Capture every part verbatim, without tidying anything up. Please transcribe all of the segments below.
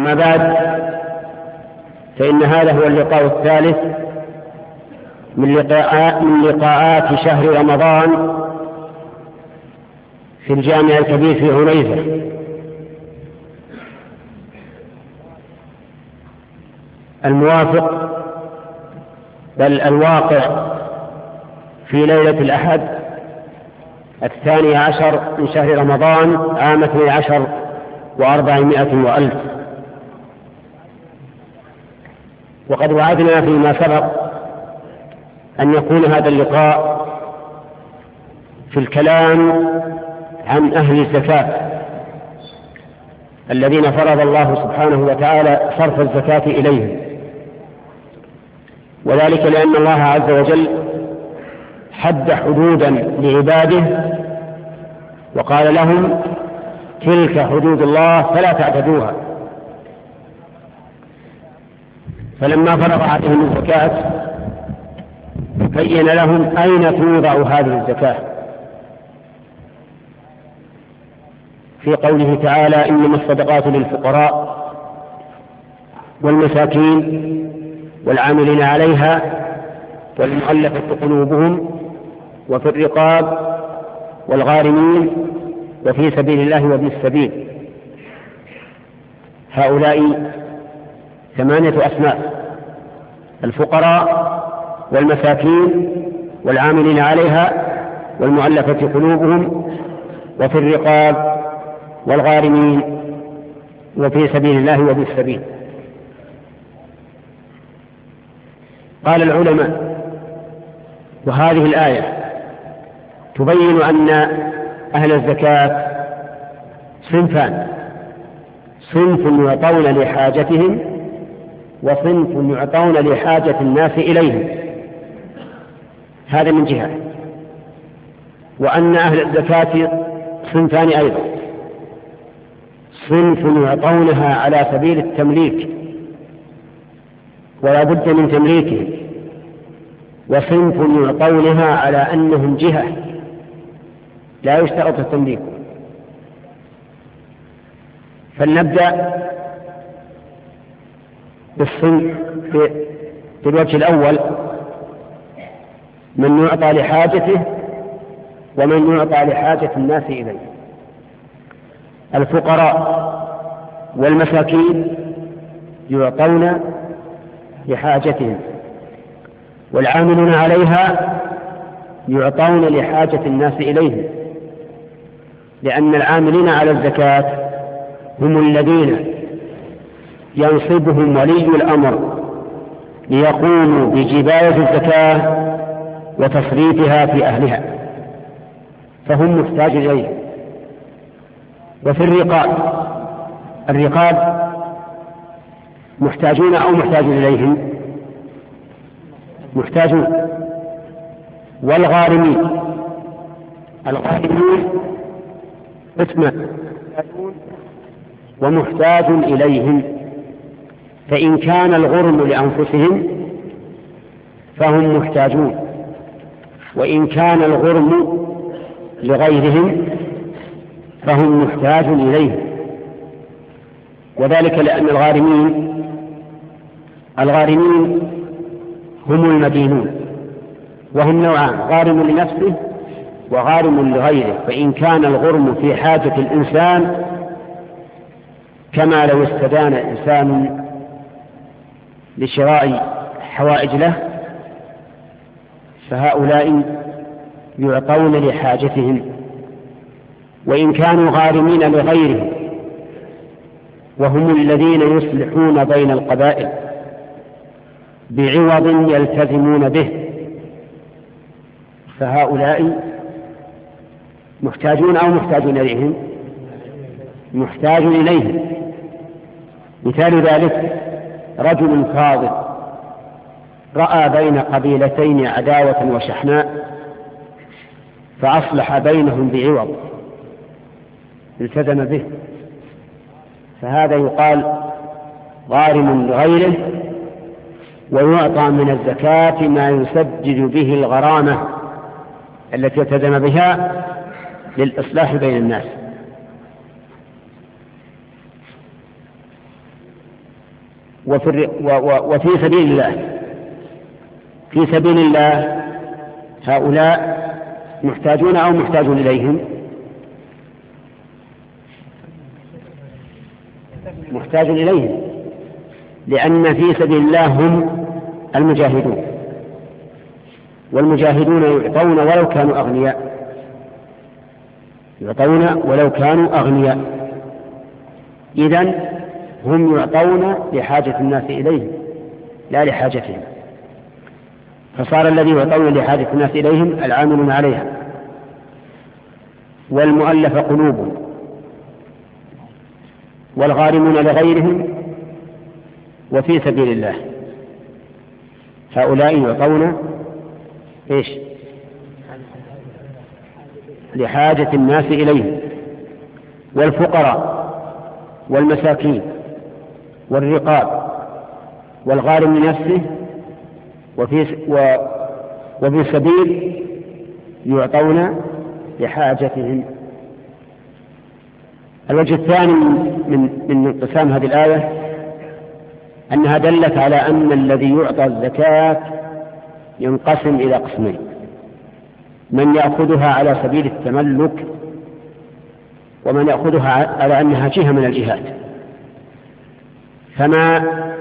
أما بعد، فإن هذا هو اللقاء الثالث من لقاءات, من لقاءات شهر رمضان في الجامع الكبير في عنيزة. الموافق بل الواقع في ليلة الأحد الثاني عشر من شهر رمضان عام اثني عشر وأربعمائة وألف. وقد وعدنا فيما سبق أن يكون هذا اللقاء في الكلام عن أهل الزكاة الذين فرض الله سبحانه وتعالى صرف الزكاة إليهم، وذلك لأن الله عز وجل حد حدودا لعباده وقال لهم: تلك حدود الله فلا تعتدوها. فلما فرض عليهم الزكاة بين لهم أين توضع هذه الزكاة، في قوله تعالى: إنما الصدقات للفقراء والمساكين والعاملين عليها والمؤلفة قلوبهم وفي الرقاب والغارمين وفي سبيل الله وابن السبيل. هؤلاء ثمانية أسماء: الفقراء والمساكين والعاملين عليها والمؤلفة قلوبهم وفي الرقاب والغارمين وفي سبيل الله وابن السبيل. قال العلماء: وهذه الآية تبين أن أهل الزكاة صنفان: صنف يعطون لحاجتهم وصنف يعطون لحاجة الناس إليهم. هذا من جهة. وأن أهل الزكاة صنفان أيضا: صنف يعطونها على سبيل التمليك ولا بد من تمليكهم، وصنف يعطونها على أنهم جهة لا يشترط التمليك. فلنبدأ بالصنف في الوجه الأول: من يعطى لحاجته ومن يعطى لحاجة الناس إليه. الفقراء والمساكين يعطون لحاجتهم، والعاملون عليها يعطون لحاجة الناس إليهم، لأن العاملين على الزكاة هم الذين ينصبهم ولي الأمر ليقوموا بجباية الزكاة وتصريفها في أهلها، فهم محتاج إليه. وفي الرقاب، الرقاب محتاجون أو محتاج إليهم؟ محتاجون. والغارمين، الغارمين قسمان: ومحتاج إليهم. فإن كان الغرم لأنفسهم فهم محتاجون، وإن كان الغرم لغيرهم فهم محتاج إليه. وذلك لأن الغارمين الغارمين هم المدينون، وهم نوعان: غارم لنفسه وغارم لغيره. فإن كان الغرم في حاجة الإنسان كما لو استدان إنسان لشراء حوائج له، فهؤلاء يعطون لحاجتهم. وإن كانوا غارمين لغيرهم وهم الذين يصلحون بين القبائل بعوض يلتزمون به، فهؤلاء محتاجون أو محتاجون إليهم؟ محتاج إليهم. مثال ذلك: رجل فاضل رأى بين قبيلتين عداوة وشحناء فأصلح بينهم بعوض التزم به، فهذا يقال غارم لغيره، ويعطى من الزكاة ما يسدد به الغرامة التي التزم بها للإصلاح بين الناس. وفي, وفي سبيل الله. في سبيل الله هؤلاء محتاجون أو محتاجون إليهم؟ محتاج إليهم، لأن في سبيل الله هم المجاهدون، والمجاهدون يعطون ولو كانوا أغنياء، يعطون ولو كانوا أغنياء. إذن هم يعطون لحاجة الناس إليهم لا لحاجتهم، فصار الذي يعطون لحاجة الناس إليهم العاملون عليها، والمؤلف قلوبهم، والغارمون لغيرهم، وفي سبيل الله. هؤلاء يعطون إيش؟ لحاجة الناس إليهم، والفقراء والمساكين والرقاب والغارم لنفسه، وفي وفي سبيل يعطون لحاجتهم. الوجه الثاني من من انقسام هذه الآية أنها دلت على أن الذي يعطى الزكاة ينقسم إلى قسمين: من يأخذها على سبيل التملك، ومن يأخذها على أنها جهة من الجهات. فما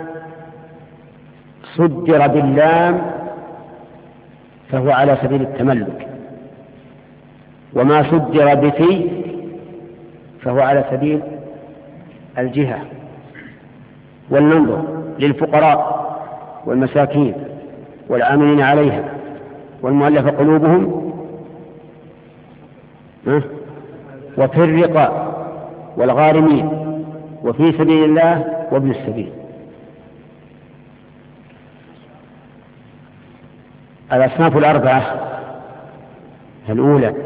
صدر باللام فهو على سبيل التملك، وما صدر بفي فهو على سبيل الجهة. ولننظر للفقراء والمساكين والعاملين عليها والمؤلف قلوبهم وفي الرقاب والغارمين وفي سبيل الله وابن السبيل. الأصناف الأربعة الأولى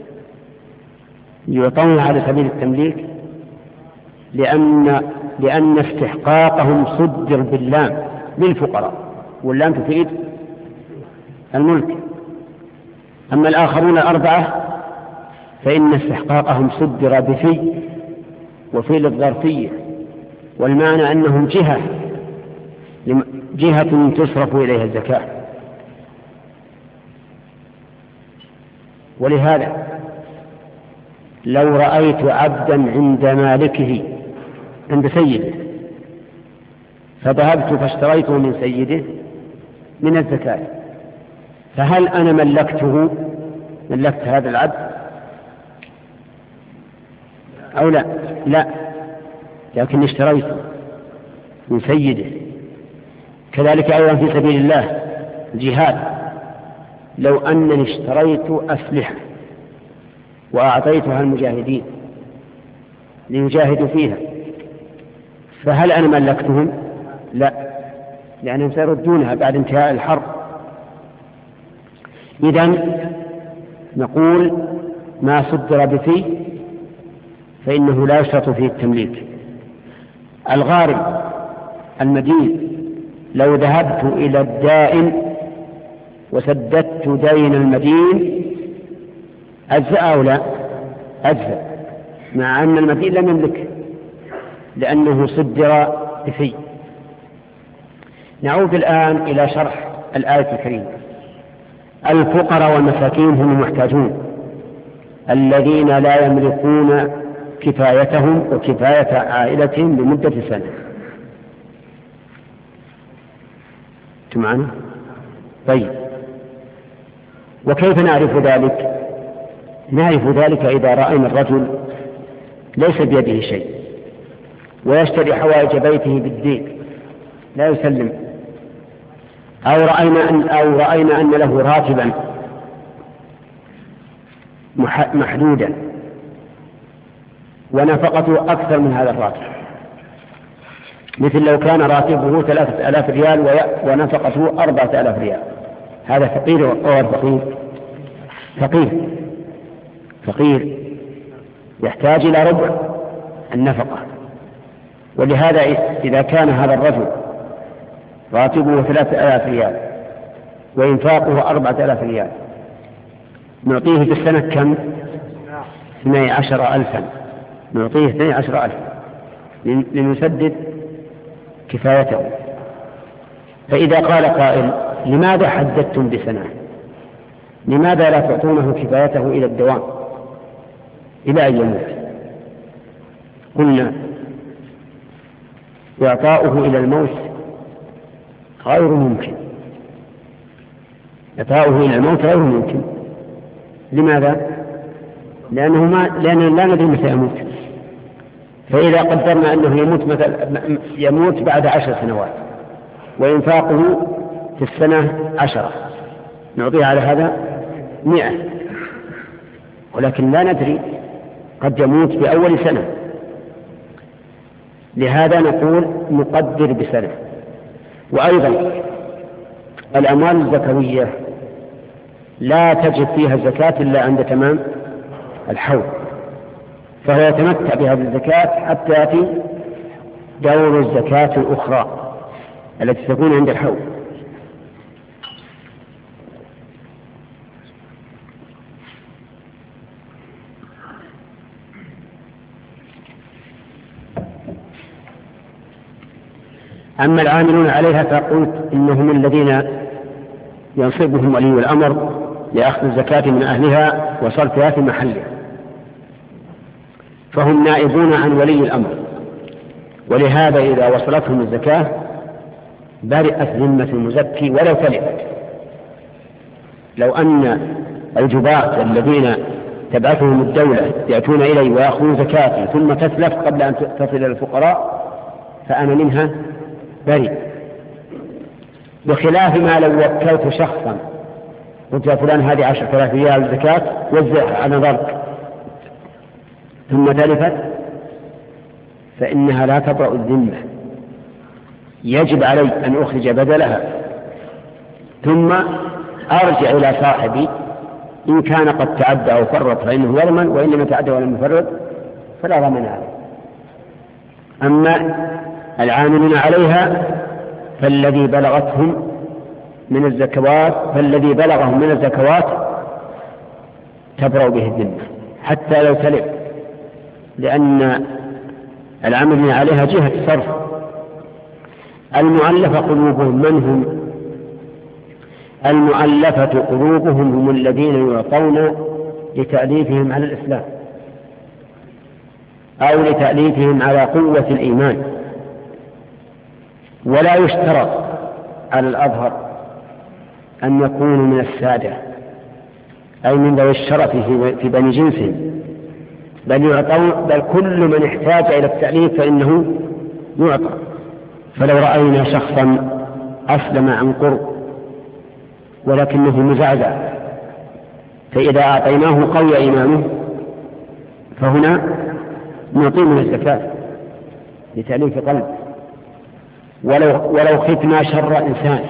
يعطون على سبيل التمليك لأن لأن استحقاقهم صدر باللام للفقراء، واللام تفيد الملك. أما الآخرون الأربعة فإن استحقاقهم صدر بفي وفي للظرفية، والمعنى أنهم جهة جهة تصرف إليها الزكاة. ولهذا لو رأيت عبدا عند مالكه عند سيده فذهبت فاشتريته من سيده من الزكاة، فهل أنا ملكته ملكت هذا العبد أو لا؟ لا، لكن اشتريته من سيده. كذلك أيضا في سبيل الله الجهاد، لو أنني اشتريت أسلحة وأعطيتها المجاهدين ليجاهدوا فيها، فهل أنا ملكتهم؟ لا، لأنهم سيردونها بعد انتهاء الحرب. إذن نقول ما صدر بفي فإنه لا يشترط فيه التمليك. الغارم المدين لو ذهبت إلى الدائن وسددت دين المدين أجزأ أو لا؟ أجزأ، مع أن المدين لم يملكه لأنه صدر بفي. نعود الآن إلى شرح الآية الكريمة. الفقراء والمساكين هم المحتاجون الذين لا يملكون كفايتهم وكفاية عائلتهم لمدة سنة. معنا؟ طيب، وكيف نعرف ذلك؟ نعرف ذلك إذا رأينا الرجل ليس بيده شيء ويشتري حوائج بيته بالدين لا يسلم، أو رأينا أن, أو رأينا أن له راتبا محدودا ونفقته أكثر من هذا الراتب، مثل لو كان راتبه ثلاثة آلاف ريال ونفقته أربعة آلاف ريال، هذا فقير وغير فقير؟ فقير فقير يحتاج إلى ربع النفقة. ولهذا إذا كان هذا الرجل راتبه ثلاثة آلاف ريال وإنفاقه أربعة آلاف ريال نعطيه في السنة كم؟ اثني عشر ألفا، نعطيه اثني عشر ألفا لنسدد كفايته. فإذا قال قائل لماذا حددتم بسنة؟ لماذا لا تعطونه كفايته إلى الدوام إلى أن يموت؟ قلنا إعطاؤه إلى الموت غير ممكن، إعطاؤه إلى الموت غير ممكن. لماذا؟ لأنه ما لأنه لا ندري متى يموت. فإذا قدرنا أنه يموت مثلا يموت بعد عشر سنوات وإنفاقه في السنة عشرة، نعطيه على هذا مئة، ولكن لا ندري قد يموت بأول سنة. لهذا نقول نقدر بسنة. وأيضا الأموال الزكوية لا تجب فيها الزكاة إلا عند تمام الحول، فهو يتمتع بهذه الزكاة حتى يأتي دور الزكاة الأخرى التي تكون عند الحول. أما العاملون عليها فقلت إنهم الذين ينصبهم ولي الأمر لأخذ الزكاة من أهلها وصرفها في محلها، فهم نائبون عن ولي الأمر، ولهذا إذا وصلتهم الزكاة برئت ذمة المزكي ولو تلفت. لو أن الجباة الذين تبعثهم الدولة يأتون إلي ويأخذون زكاة ثم تتلف قبل أن تصل إلى الفقراء فأنا منها بريء، بخلاف ما لو وكلت شخصا قلت يا فلان هذه عشرة آلاف ريال زكاة وزعها على نظرك ثم تلفت فإنها لا تبرأ الذمة، يجب علي أن أخرج بدلها ثم أرجع إلى صاحبي إن كان قد تعدى أو فرط فإنه يضمن، وإن لم يتعدى ولم يفرط فلا ضمن عليه. أما العاملون عليها فالذي بلغتهم من الزكوات فالذي بلغهم من الزكوات تبرأ به الذمة حتى لو تلف، لأن العاملين عليها جهة صرف. المؤلفة قلوبهم من هم؟ المؤلفة قلوبهم هم الذين يعطون لتأليفهم على الإسلام أو لتأليفهم على قوة الإيمان. ولا يشترط على الأظهر أن يكونوا من السادة أي من ذوي الشرف في بني جنسهم، بل يعطون، بل كل من احتاج إلى التأليف فإنه يعطى. فلو رأينا شخصا أسلم عن قرب ولكنه مزعزع فإذا أعطيناه قوي إيمانه فهنا نعطيه من الزكاة لتأليف قلب. ولو, ولو ختنا شر إنسان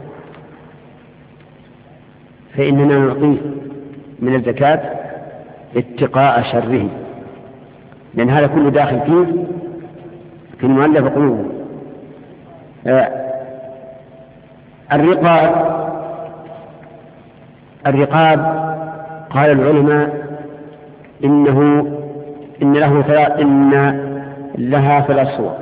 فإننا نعطيه من الزكاة اتقاء شره، لأن هذا كله داخل فيه في المؤلف قلوبه. آه الرقاب الرقاب قال العلماء إنه إن له ثلاث إن لها ثلاث صور.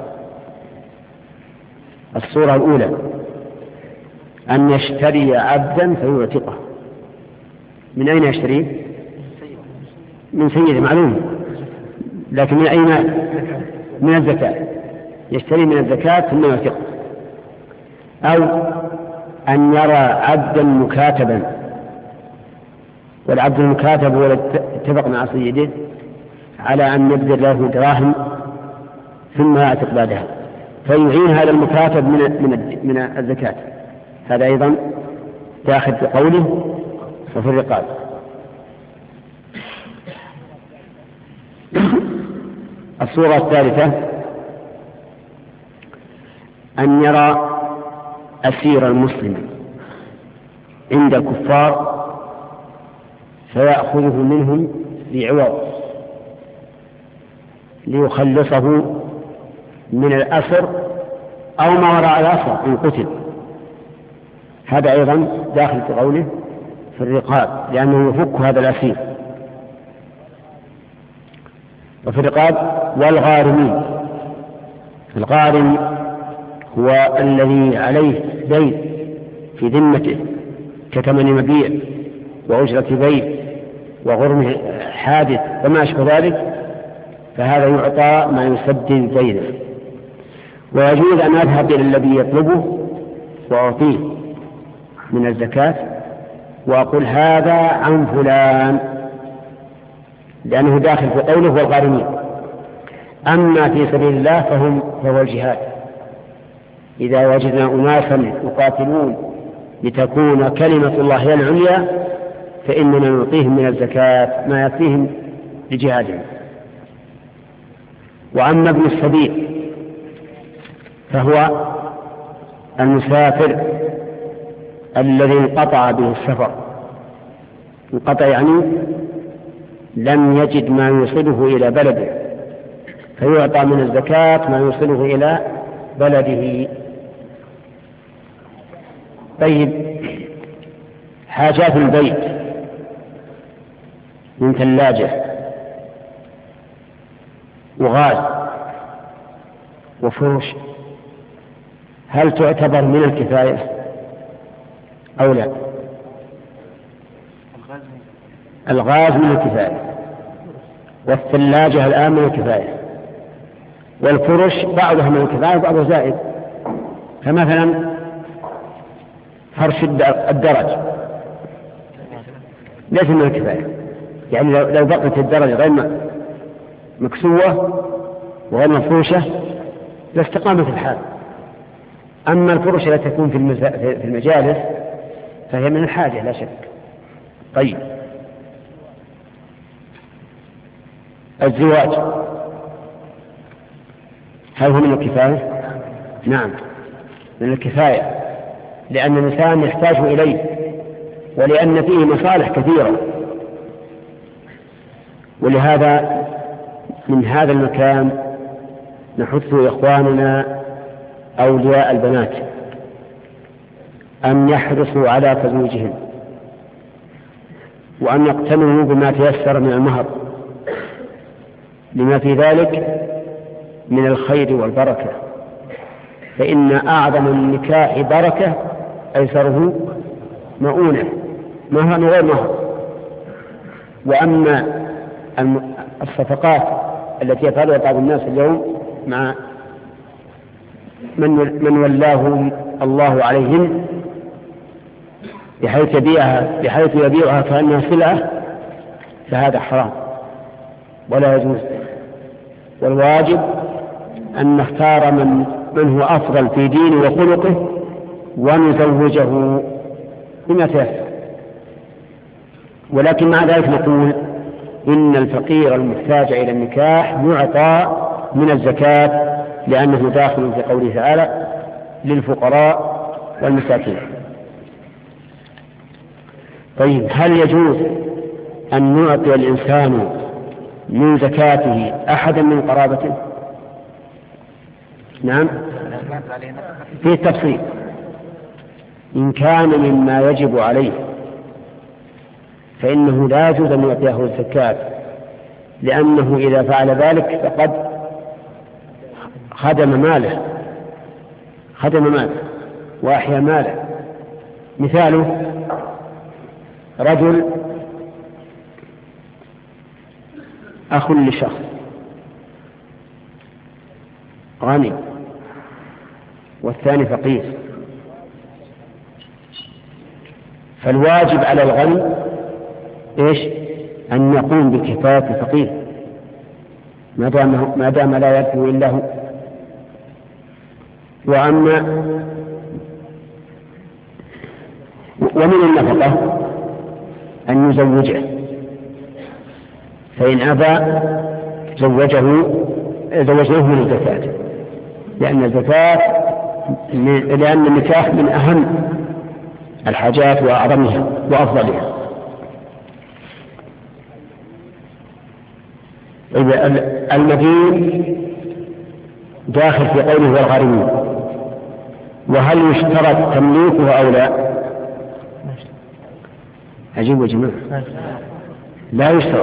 الصورة الأولى أن يشتري عبدا فيعتقه. من أين يشتريه؟ من سيد معلوم، لكن من أين؟ من الزكاة، يشتري من الزكاة ثم يعتقه. أو أن يرى عبدا مكاتبا والعبد المكاتب هو اتفق مع سيده على أن يبذل له دراهم ثم يعتق بعدها فيعين هذا المكاتب من من من الزكاة، هذا أيضا داخل في قوله وفي الرقاب. الصورة الثالثة أن يرى أسيرا مسلما عند الكفار فيأخذه منهم بعوض ليخلصه من الأسر أو ما وراء الأسر إن قتل، هذا أيضا داخل في قوله في الرقاب لأنه يفك هذا الأسير. وفي الرقاب والغارمين، الغارم هو الذي عليه دين في ذمته كثمن مبيع وأجرة بيع وغرم حادث وما أشبه ذلك، فهذا يعطى ما يسدد دينه. ويجوز أن أذهب إلى الذي يطلبه وأعطيه من الزكاة وأقول هذا عن فلان، لأنه داخل في قوله والغارمين. أما في سبيل الله فهم فهو الجهاد. إذا وجدنا أناسا يقاتلون لتكون كلمة الله هي العليا فإننا نعطيهم من الزكاة ما يكفيهم لجهادهم. وأما ابن السبيل فهو المسافر الذي انقطع به السفر، انقطع يعني لم يجد ما يوصله إلى بلده، فيعطى من الزكاة ما يوصله إلى بلده. طيب، حاجات البيت من ثلاجة وغاز وفرش، هل تعتبر من الكفاية أو لا؟ الغاز من الكفاية، والثلاجة الآن من الكفاية، والفرش بعضها من الكفاية وبعضها زائد. فمثلا فرش الدرج ليس من الكفاية، يعني لو بقت الدرجة غير مكسوة وغير مفروشة لاستقامت الحال. أما الفرش التي تكون في المجالس فهي من الحاجة لا شك. طيب، الزواج هل هو من الكفاية؟ نعم من الكفاية، لأن الإنسان يحتاج إليه ولأن فيه مصالح كثيرة. ولهذا من هذا المكان نحث إخواننا أولياء البنات أن يحرصوا على تزويجهم وأن يقتنعوا بما تيسر من المهر، لما في ذلك من الخير والبركة. فإن أعظم النكاح بركة أيسره مؤونة، مهر وغير مهر. وأما الصفقات التي يفعلها بعض الناس اليوم مع من من ولاه الله عليهم بحيث يبيعها بحيث يبيعها كأنها سلعة، فهذا حرام ولا يجوز. والواجب أن نختار من من هو أفضل في دينه وخلقه ونزوجه بما تيسر. ولكن مع ذلك نقول إن الفقير المحتاج إلى النكاح يعطى من الزكاة، لأنه داخل في قوله تعالى للفقراء والمساكين. طيب، هل يجوز أن يعطي الإنسان من زكاته أحدا من قرابته؟ نعم، في التفصيل. إن كان مما يجب عليه فإنه لا يجوز أن يعطيه الزكاة، لأنه إذا فعل ذلك فقد خدم ماله خدم ماله وأحيا ماله. مثاله رجل أخ لشخص غني والثاني فقير، فالواجب على الغني إيش؟ أن يقوم بكفاية الفقير ما دام ما دام لا يرثه إلا هو. وأما ومن النفقة أن يزوجه، فإن أبى زوجه زوجناه من الزكاة، لأن الزكاة لأن النكاح من أهم الحاجات وأعظمها وأفضلها. المدين داخل في قوله والغارمين، وهل يشترط تمليكه أو لا؟ عجيب يا جماعة، لا يشترط،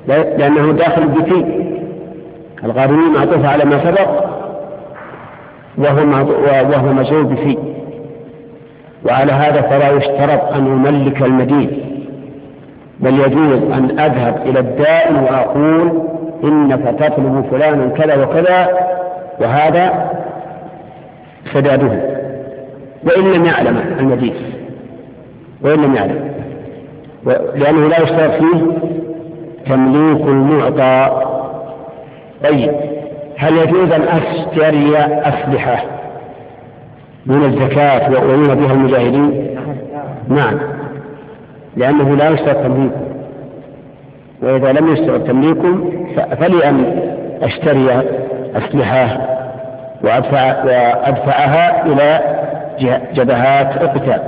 لأنه داخل بفي. الغارمين معطوف على ما سبق، وهو مجرور بفي، وعلى هذا فلا يشترط أن يملك المدين، بل يجوز أن أذهب إلى الدائن وأقول إنك تطلب فلانا كذا وكذا وهذا سداده، وإن لم يعلم المدين، وإن لم يعلم، لأنه لا يشترط فيه تمليك المعطى. طيب، هل يجوز أن أشتري أسلحة من الزكاة وأعين بها المجاهدين؟ نعم، لأنه لا يشترط تمليكه، وإذا لم يشترط تمليكه فلي أن أشتري أسلحة وأدفع وأدفعها إلى جبهات القتال.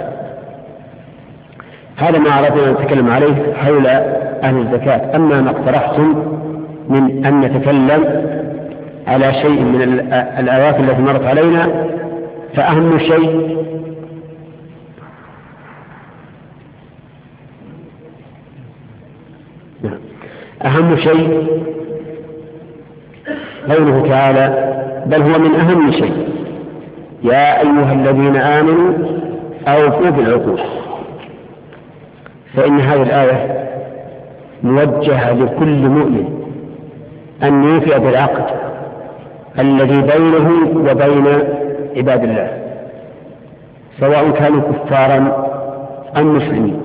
هذا ما أردنا أن نتكلم عليه حول أهل الزكاة. أما ما اقترحتم من أن نتكلم على شيء من الآيات التي مرت علينا، فأهم شيء أهم شيء قوله تعالى: بل هو من أهم شيء يا أيها الذين آمنوا أوفوا بالعقود. فإن هذه الآية موجهة لكل مؤمن أن يوفي بالعقد الذي بينه وبين عباد الله، سواء كانوا كفارا أم مسلمين.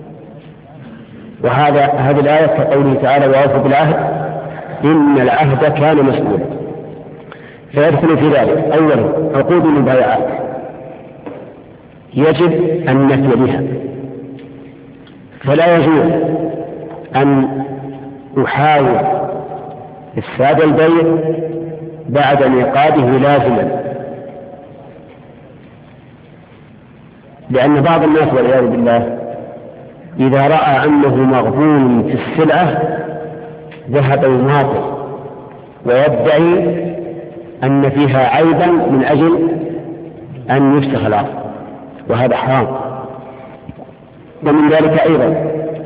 وهذا هذه الآية كقوله تعالى: وأوفوا بالعهد إن العهد كان مسؤولا. فيدخل في ذلك أولا عقود المبايعات يجب أن نفي بها، فلا يجوز أن أحاول إفساد البيع بعد انعقاده لازما، لأن بعض الناس والعياذ بالله إذا رأى أنه مغبون في السلعة ذهب يماطل ويدعي أن فيها عيبا من أجل أن يفسخ العقد، وهذا حرام. ومن ذلك أيضا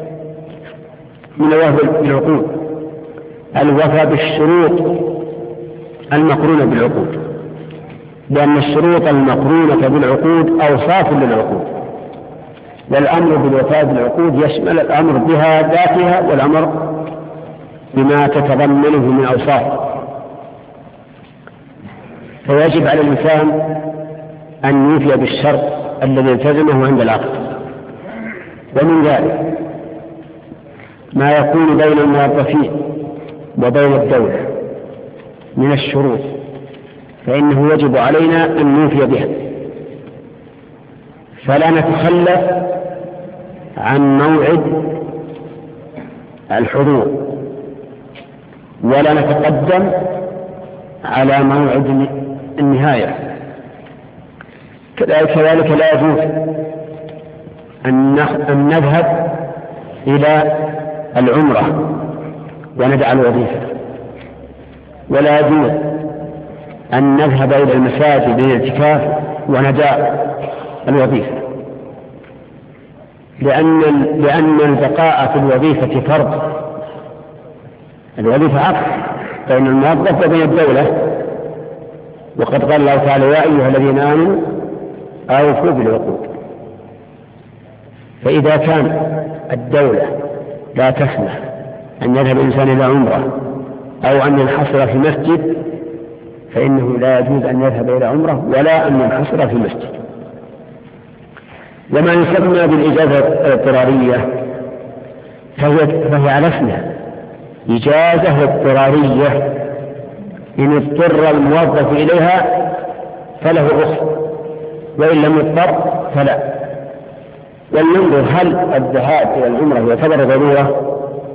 من الوفاء بالعقود الوفاء بالشروط المقرونة بالعقود، لأن الشروط المقرونة بالعقود أوصاف للعقود، والأمر بالوفاء بالعقود يشمل الأمر بها ذاتها والأمر بما تتضمنه من أوصاف. فيجب على الإنسان أن يوفي بالشرط الذي التزمه عند العقد. ومن ذلك ما يكون بين الموظفين وبين الدولة من الشروط، فإنه يجب علينا أن نوفي بها، فلا نتخلف عن موعد الحضور ولا نتقدم على موعد النهاية. كذلك لا يجوز أن نذهب إلى العمرة وندع الوظيفة، ولا يجوز أن نذهب إلى المساجد للاعتكاف وندع الوظيفة، لأن لأن البقاء في الوظيفة فرض. الوظيفة عقد بين الموظف وبين الدولة، وقد قال الله تعالى: يا أيها الذين آمنوا أوفوا بالعقود. فإذا كان الدولة لا تسمح أن يذهب الإنسان إلى عمرة أو أن ينحصر في مسجد، فإنه لا يجوز أن يذهب إلى عمرة ولا أن ينحصر في مسجد. وما يسمى بالإجازة الاضطرارية فهي على اسمها إجازة اضطرارية، إن اضطر الموظف إليها فله رخصة، وإن لم يضطر فلا. ولننظر هل الذهاب إلى العمرة يعتبر ضرورة؟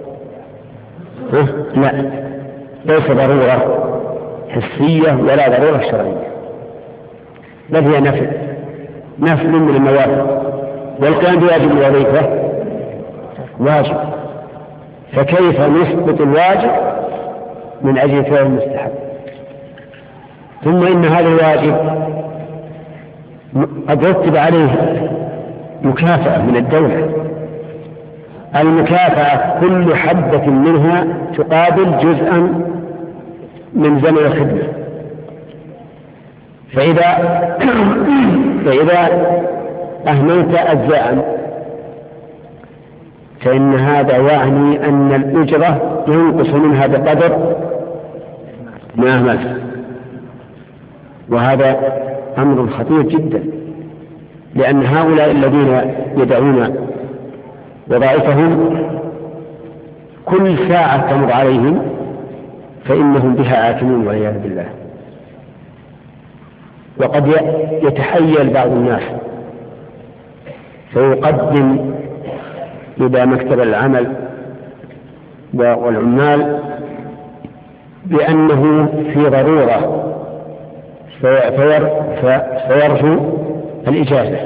لا، ليس ضرورة حسية ولا ضرورة شرعية، بل هي نفل نفل من النوافل. والقيام بواجب الوظيفة واجب، فكيف نسقط الواجب من أجل فعل المستحب؟ ثم إن هذا الواجب قد رتب عليه مكافأة من الدولة. المكافأة كل حبة منها تقابل جزءا من زمن الخدمة، فإذا فإذا أهملت أجزاء فإن هذا يعني أن الأجرة ينقص منها بقدر ما أهملت، وهذا أمر خطير جدا، لأن هؤلاء الذين يدعون وظائفهم كل ساعة تمر عليهم فإنهم بها آثمون والعياذ بالله. وقد يتحيل بعض الناس فيقدم إلى مكتب العمل والعمال بأنه في ضرورة فيرجو الإجازة،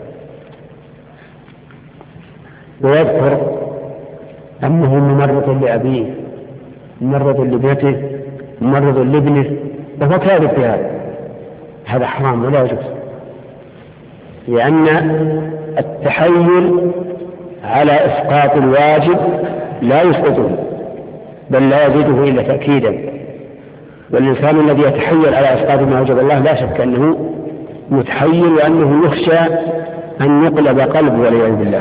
ويذكر أنه ممرض لأبيه، ممرض لبيته، ممرض لابنه، وهو كاذب في هذا. هذا حرام ولا يجوز، لأن التحيل على إسقاط الواجب لا يسقطه بل لا يزيده إلا تأكيدا. والإنسان الذي يتحيل على إسقاط ما وجب الله لا شك أنه متحيل وأنه يخشى أن يقلب قلبه والعياذ بالله.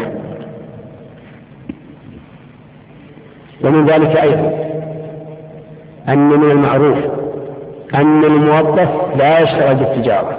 ومن ذلك أيضا أن من المعروف أن الموظف لا يشتغل بالتجارة،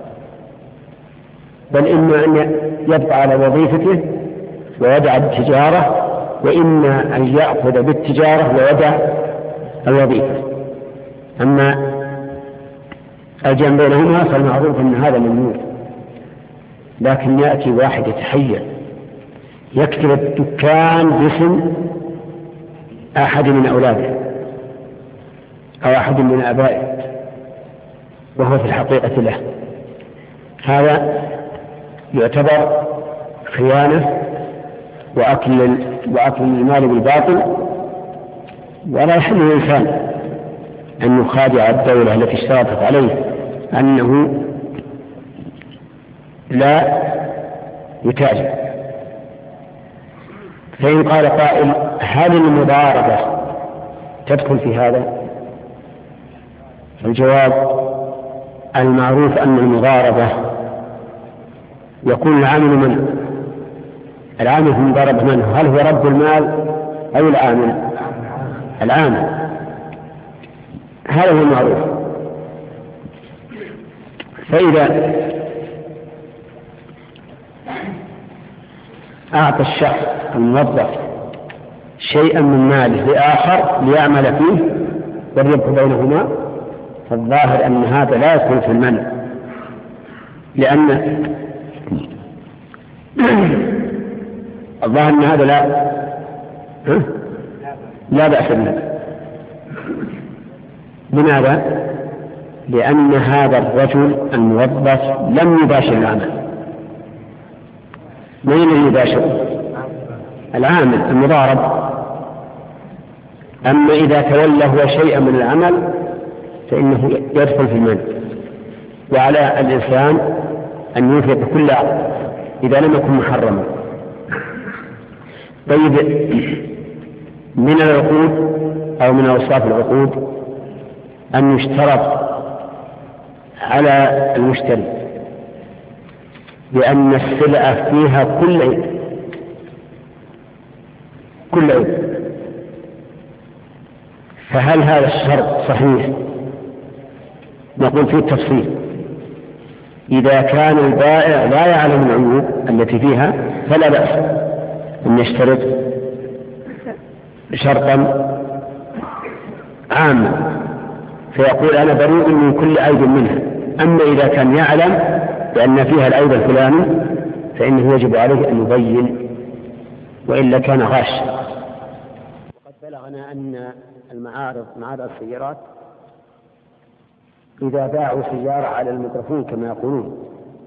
بل إما أن يبقى على وظيفته ويدع التجارة، وإما أن يأخذ بالتجارة ويدع الوظيفة. أما الجمع بينهما فالمعروف أن هذا ممنوع. لكن يأتي واحد يتحيل يكتب الدكان باسم أحد من أولاده أو أحد من آبائه وهو في الحقيقة له، هذا يعتبر خيانة وأكل وأكل المال بالباطل. ولا يحل الإنسان أن يخادع الدولة التي اشترطت عليه أنه لا يتاجر. فإن قال قائل هل المضاربة تدخل في هذا؟ الجواب المعروف أن المضاربة يكون العامل من العامل في المضاربة من؟ هل هو رب المال أو العامل؟ العامل، هذا هو المعروف. فإذا أعطى الشخص الموظف شيئا من ماله لآخر ليعمل فيه والربح بينهما، فالظاهر أن هذا لا يكون في المنع، لأن الظاهر أن هذا لا لا بأس به. لماذا؟ لأن هذا الرجل الموظف لم يباشر العمل. من الذي يباشر؟ العامل المضارب. أما إذا تولى هو شيئا من العمل فإنه يدخل في المنع، وعلى الإنسان أن ينفق كل عقد إذا لم يكن محرما. طيب، من العقود أو من أوصاف العقود أن يشترط على المشتري بأن السلعة فيها كل عيب كل عيب. فهل هذا الشرط صحيح؟ نقول فيه التفصيل. إذا كان البائع لا يعلم العيوب التي فيها فلا بأس أن يشترط شرطا عاما فيقول أنا بريء من كل عيب منها. أما إذا كان يعلم بأن فيها العيب الفلاني فإنه يجب عليه أن يبين، وإلا كان غاشا. وقد بلغنا أن المعارض معارض السيارات إذا باعوا سيارة على الميكروفون كما يقولون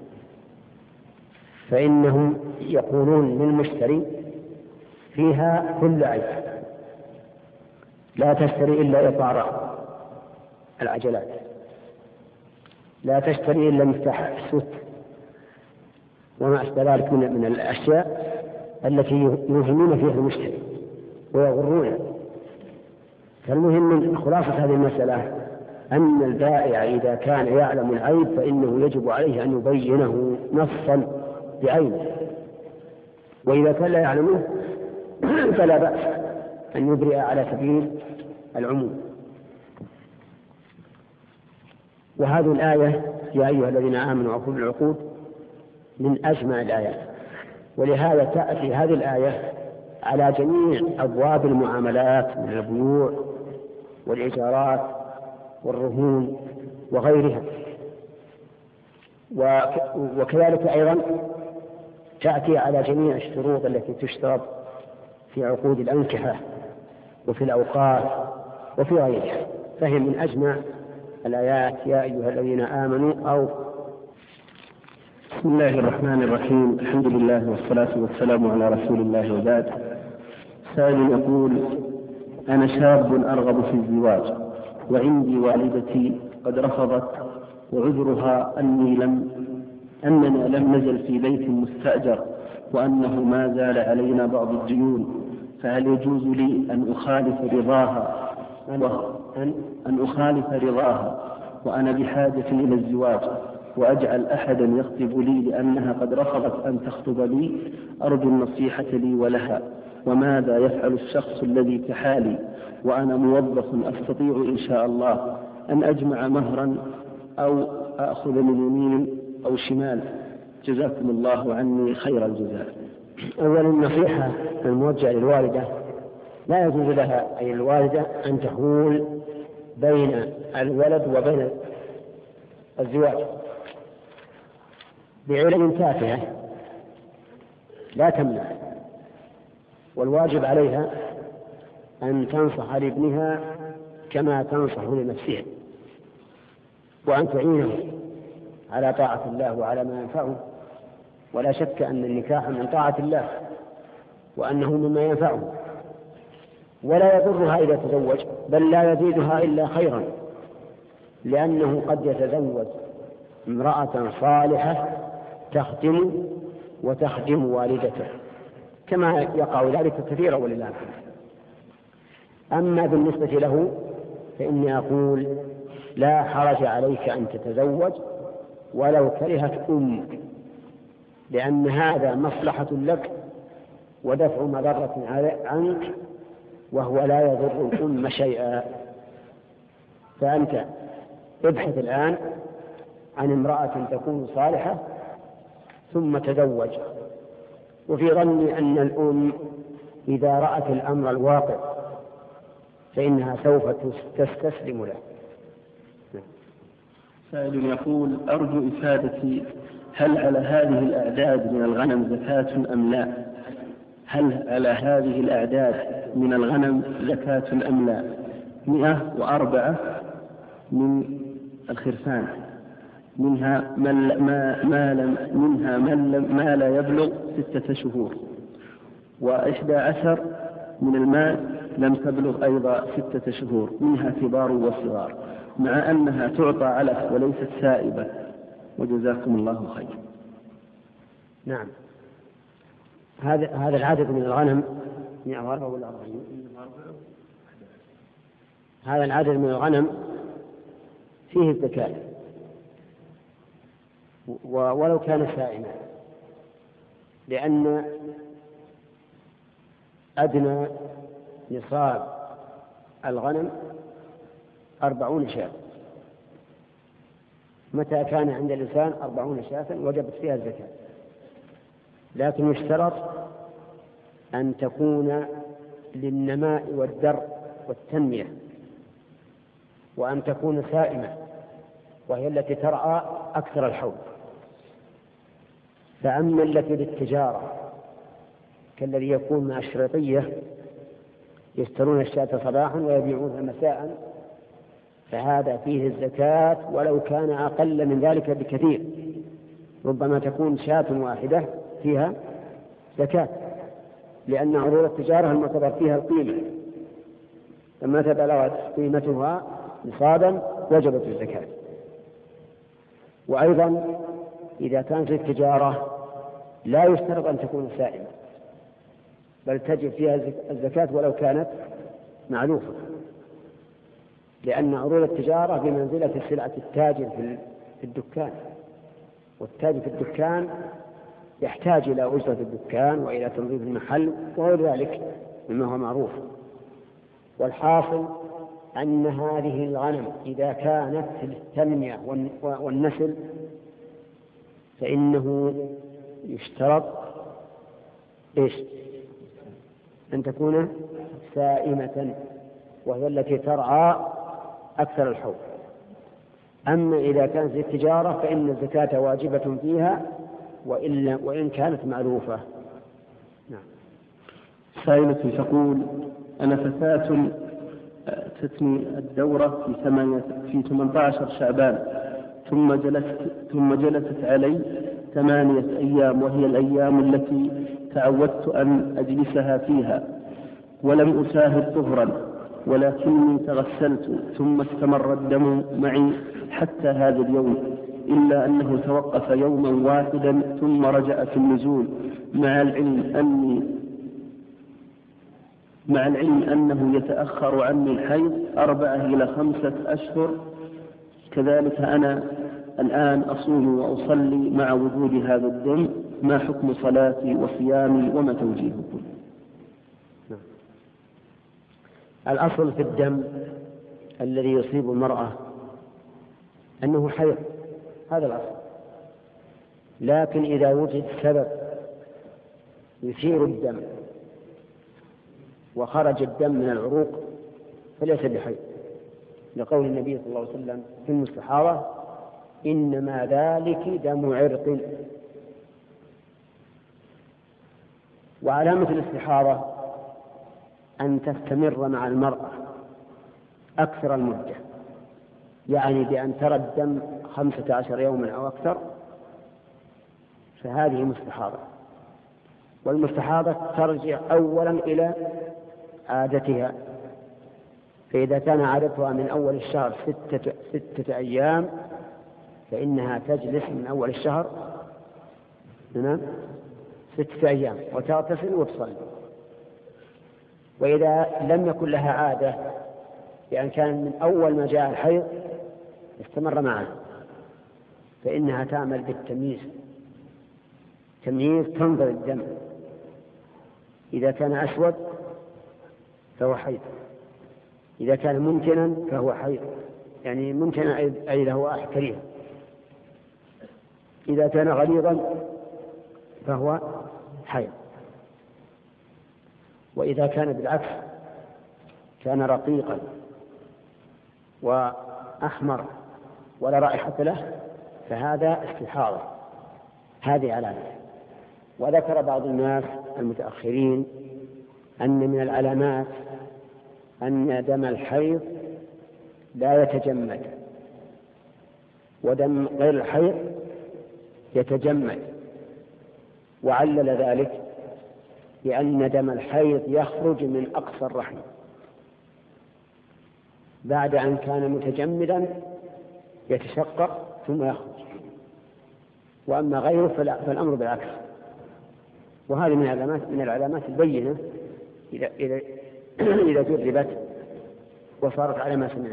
فإنهم يقولون للمشتري فيها كل عيب، لا تشتري إلا إطار العجلات، لا تشتري إلا مفتاح السوت وما أشبه ذلك من, من الأشياء التي يوهمون فيها المشتري ويغرونه. فالمهم من خلاصة هذه المسألة أن البائع إذا كان يعلم العيب فإنه يجب عليه أن يبينه نصا بعينه، وإذا كان لا يعلمه فلا بأس أن يبرئ على سبيل العموم. وهذه الآية يا أيها الذين آمنوا أوفوا بالعقود من أجمع الآيات، ولهذا تأتي هذه الآية على جميع أبواب المعاملات من البيوع والإيجارات والرهون وغيرها. وكذلك أيضا تأتي على جميع الشروط التي تشترط في عقود الأنكحة وفي الأوقات وفي غيرها، فهي من أجمع الآيات يا أيها الذين آمنوا. أو بسم الله الرحمن الرحيم، الحمد لله والصلاة والسلام على رسول الله وبعد. سائل يقول: أنا شاب أرغب في الزواج وعندي والدتي قد رفضت، وعذرها أني لم أننا لم نزل في بيت مستأجر وأنه ما زال علينا بعض الديون، فهل يجوز لي أن أخالف رضاها أن أن أخالف رضاها وأنا بحاجة إلى الزواج وأجعل أحدا يخطب لي لأنها قد رفضت أن تخطب لي؟ أرجو النصيحة لي ولها، وماذا يفعل الشخص الذي كحالي وأنا موظف أستطيع إن شاء الله أن أجمع مهرا أو أخذ من يمين أو شمال؟ جزاكم الله عني خير الجزاء. أولا النصيحة الموجهة للوالدة: لا يجوز لها أي الوالدة أن تحول بين الولد وبين الزواج بعلم تافهة لا تمنع، والواجب عليها أن تنصح لابنها كما تنصح لنفسها، وأن تعينه على طاعة الله وعلى ما ينفعه. ولا شك أن النكاح من طاعة الله وأنه مما ينفعه، ولا يضرها إذا تزوج، بل لا يزيدها إلا خيرا، لأنه قد يتزوج امرأة صالحة تخدم وتخدم والدته، كما يقع ذلك كثيرا ولله الحمد. أما بالنسبة له فإني أقول: لا حرج عليك أن تتزوج ولو كرهت أمك، لأن هذا مصلحة لك ودفع مضرة عنك، وهو لا يضر الأم شيئا. فأنت ابحث الآن عن امرأة تكون صالحة ثم تزوج، وفي ظني أن الأم إذا رأت الأمر الواقع فإنها سوف تستسلم له. سائل يقول: أرجو إفادتي، هل على هذه الأعداد من الغنم زكاة أم لا؟ هل على هذه الأعداد من الغنم زكاة أم لا؟ مئة وأربعة من الخرفان، منها ما ما ما لم منها من ما لا يبلغ ستة شهور، وإحدى عشر من الماء لم تبلغ أيضا ستة شهور، منها كبار وصغار، مع أنها تعطى علف وليست سائبة. وجزاكم الله خير. نعم، هذا هذا العدد من الغنم مئة وأربعة ولا أربعين؟ هذا العدد من الغنم فيه الزكاة ولو كان سائما، لأن أدنى نصاب الغنم أربعون شاة. متى كان عند الإنسان أربعون شاة وجبت فيها الزكاة، لكن يشترط أن تكون للنماء والدر والتنمية، وأن تكون سائمة، وهي التي ترعى أكثر الحول. فأما التي للتجارة كالذي يكون مع الشريطية يشترون الشاة صباحا ويبيعونها مساء، فهذا فيه الزكاة ولو كان أقل من ذلك بكثير، ربما تكون شاة واحدة فيها زكاة، لأن عروض التجارة المعتبر فيها القيمة، لما تبلغت قيمتها نصابا وجبت الزكاة. وأيضا إذا كانت التجارة لا يشترط أن تكون سائمة، بل تجب فيها الزكاة ولو كانت معلوفة. لأن عروض التجارة بمنزلة سلعة التاجر في الدكان، والتاجر في الدكان يحتاج إلى أجرة الدكان وإلى تنظيف المحل وغير ذلك مما هو معروف. والحاصل أن هذه الغنم إذا كانت للتنمية والنسل فإنه يشترط إيش؟ أن تكون سائمة، وهي التي ترعى أكثر الحول. أما إذا كانت للتجارة فإن الزكاة واجبة فيها وإن, وإن كانت معروفة. نعم. سائلة تقول: أنا فتاة تتني الدورة في ثمانية في ثمانية عشر شعبان، ثم جلست ثم جلست علي ثمانية أيام، وهي الأيام التي تعودت أن أجلسها فيها، ولم أشاهد طهرا، ولكني تغسلت ثم استمر الدم معي حتى هذا اليوم، إلا أنه توقف يوما واحدا ثم رجع في النزول، مع العلم أني مع العلم أنه يتأخر عني الحيض أربعة إلى خمسة أشهر. كذلك أنا الآن أصوم وأصلي مع وجود هذا الدم، ما حكم صلاتي وصيامي وما توجيهكم؟ الأصل في الدم الذي يصيب المرأة أنه حيض، هذا الأصل. لكن إذا وجد سبب يثير الدم وخرج الدم من العروق فليس بحيض، لقول النبي صلى الله عليه وسلم في المستحاضة: إنما ذلك دم عرق. وعلامة الاستحاضة أن تستمر مع المرأة أكثر المدة، يعني بأن ترى الدم خمسة عشر يوما أو أكثر، فهذه مستحاضة. والمستحاضة ترجع أولا إلى عادتها، فإذا كان عادتها من أول الشهر ستة, ستة أيام فإنها تجلس من أول الشهر ستة أيام وتغتسل وتصلي. وإذا لم يكن لها عادة، يعني كان من أول ما جاء الحيض استمر معه، فإنها تعمل بالتمييز، تمييز تنظر الدم، إذا كان أسود فهو حيض، إذا كان ممتنا فهو حيض، يعني ممتنا أي له أحكريه، إذا كان غليظا فهو حيض. وإذا كان بالعكس كان رقيقا وأحمر ولا رائحة له فهذا استحاضة، هذه علامة. وذكر بعض الناس المتأخرين أن من العلامات أن دم الحيض لا يتجمد، ودم غير الحيض يتجمد، وعلل ذلك لأن دم الحيض يخرج من أقصى الرحم بعد أن كان متجمدا يتشقق ثم يخرج، وأما غيره فالأمر بالعكس. وهذه من العلامات من العلامات البينة إذا إذا إذا جربت وصارت على ما سمعنا.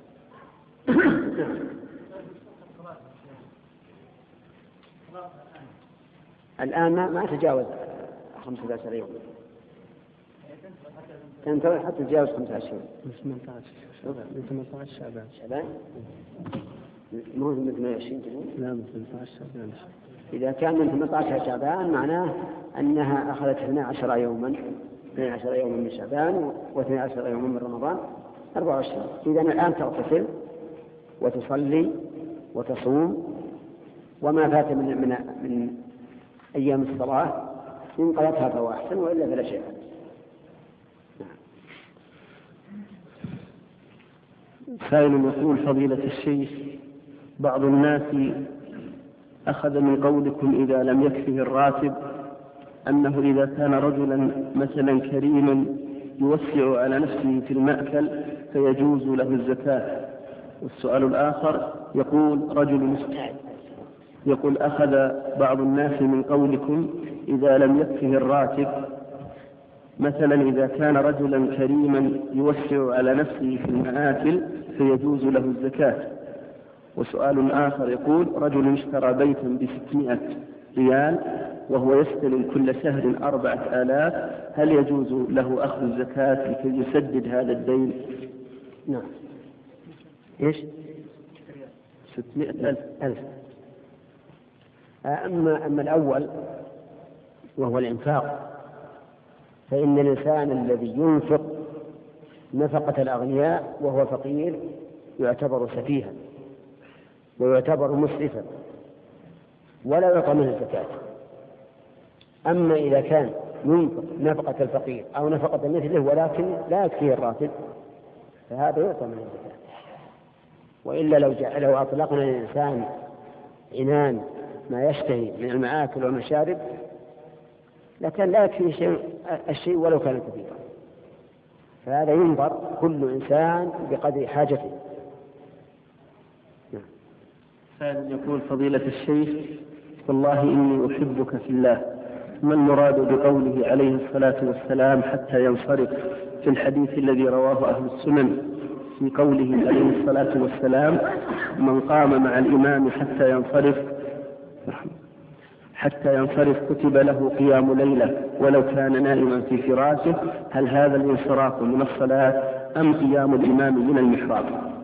الآن ما ما تجاوز خمسة عشر يوم، تنتظر حتى تجاوز خمسة عشر يوم. من ثمانية عشر شعبان. شعبان مو من ثمانية وعشرين تقول؟ لا، من ثمانية عشر شعبان. إذا كان من ثمانية عشر شعبان معناه أنها أخذت اثنا عشر يوما، اثنا عشر يوما من شعبان واثنا عشر يوما من رمضان، أربعة وعشرين. إذا الآن تغتسل وتصلي وتصوم، وما فات من من من أيام الصلاة إن قضتها فهو أحسن، وإلا فلا شيء. سائل يقول: فضيلة الشيخ، بعض الناس أخذ من قولكم إذا لم يكفه الراتب أنه إذا كان رجلا مثلا كريما يوسع على نفسه في المأكل فيجوز له الزكاة. والسؤال الآخر يقول: رجل مستعد يقول أخذ بعض الناس من قولكم إذا لم يكفه الراتب مثلا إذا كان رجلا كريما يوسع على نفسه في المآكل فيجوز له الزكاة. وسؤال آخر يقول رجل اشترى بيتا بستمائة ريال وهو يستلم كل شهر أربعة آلاف، هل يجوز له أخذ الزكاة لكي يسدد هذا الدين؟ نعم. إيش؟ ستمائة ألف. ألف. أما أما الأول وهو الإنفاق، فإن الإنسان الذي ينفق نفقة الأغنياء وهو فقير يعتبر سفيها ويعتبر مسرفا ولا يعطى منه الزكاة. أما إذا كان ينفق نفقة الفقير أو نفقة مثله ولكن لا يكفيه الراتب فهذا يعطى منه الزكاة. وإلا لو لو أطلقنا الإنسان عنان ما يشتهي من المآكل والمشارب لكن لا يكفي شيء الشيء ولو كان كثيرا. فهذا ينظر كل إنسان بقدر حاجته. هذا يقول فضيلة الشيخ والله إني أحبك في الله، ما المراد بقوله عليه الصلاة والسلام حتى ينصرف في الحديث الذي رواه أهل السنن في قوله عليه الصلاة والسلام من قام مع الإمام حتى ينصرف حتى ينصرف كتب له قيام ليلة ولو كان نائما في فراشه، هل هذا الانصراف من الصلاة أم قيام الإمام من المحراب؟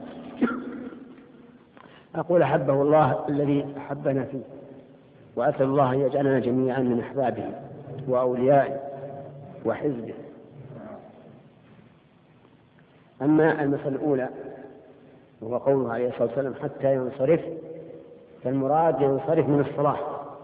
أقول أحبه الله الذي أحبنا فيه، وأسأل الله أن يجعلنا جميعا من أحبابه وأوليائه وحزبه. أما المسألة الأولى وهو قوله عليه الصلاة والسلام حتى ينصرف، فالمراد ينصرف من الصلاة،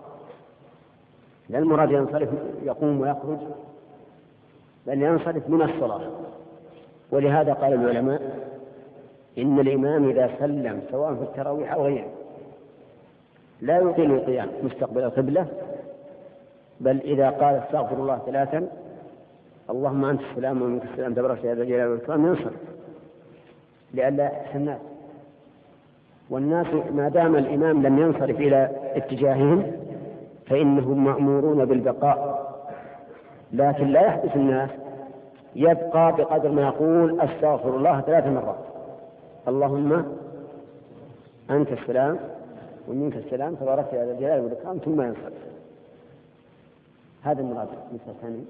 لا المراد ينصرف يقوم ويخرج، بل ينصرف من الصلاة. ولهذا قال العلماء إن الإمام إذا سلم سواء في التراويح أو غيره لا يطيل القيام مستقبل القبلة، بل إذا قال استغفر الله ثلاثا اللهم أنت السلام ومنك السلام تبارك يا ذا الجلال والإكرام ينصرف لئلا يحدث الناس. والناس ما دام الإمام لم ينصرف إلى اتجاههم فإنهم مأمورون بالبقاء، لكن لا يحدث الناس، يبقى بقدر ما يقول استغفر الله ثلاث مرات اللهم أنت السلام ومنك السلام تبارك يا ذا الجلال والإكرام ثم ينصرف. هذا المراد مثل ثاني.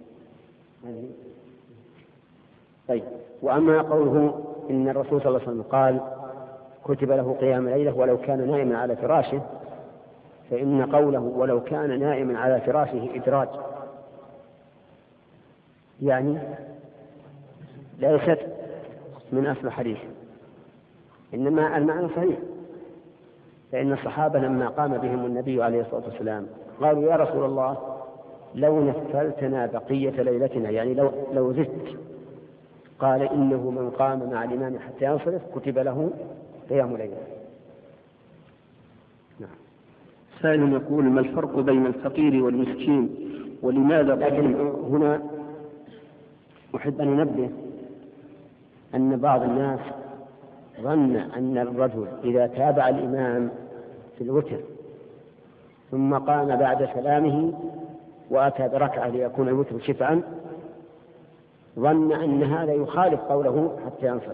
طيب، وأما قوله إن الرسول صلى الله عليه وسلم قال كتب له قيام ليلة ولو كان نائما على فراشه، فإن قوله ولو كان نائما على فراشه إدراج، يعني ليست من أصل الحديث، إنما المعنى صحيح. فإن الصحابة لما قام بهم النبي عليه الصلاة والسلام قالوا يا رسول الله لو نفلتنا بقية ليلتنا، يعني لو, لو زدت. قال إنه من قام مع الإمام حتى ينصرف كتب له قيام ليلة. نعم. سائل يقول ما الفرق بين الفقير والمسكين ولماذا؟ لكن هنا أحب أن أنبه أن بعض الناس ظن أن الرجل إذا تابع الإمام في الوتر ثم قام بعد سلامه وأتى بركعة ليكون الوتر شفعا، ظن أن هذا يخالف قوله حتى ينصرف،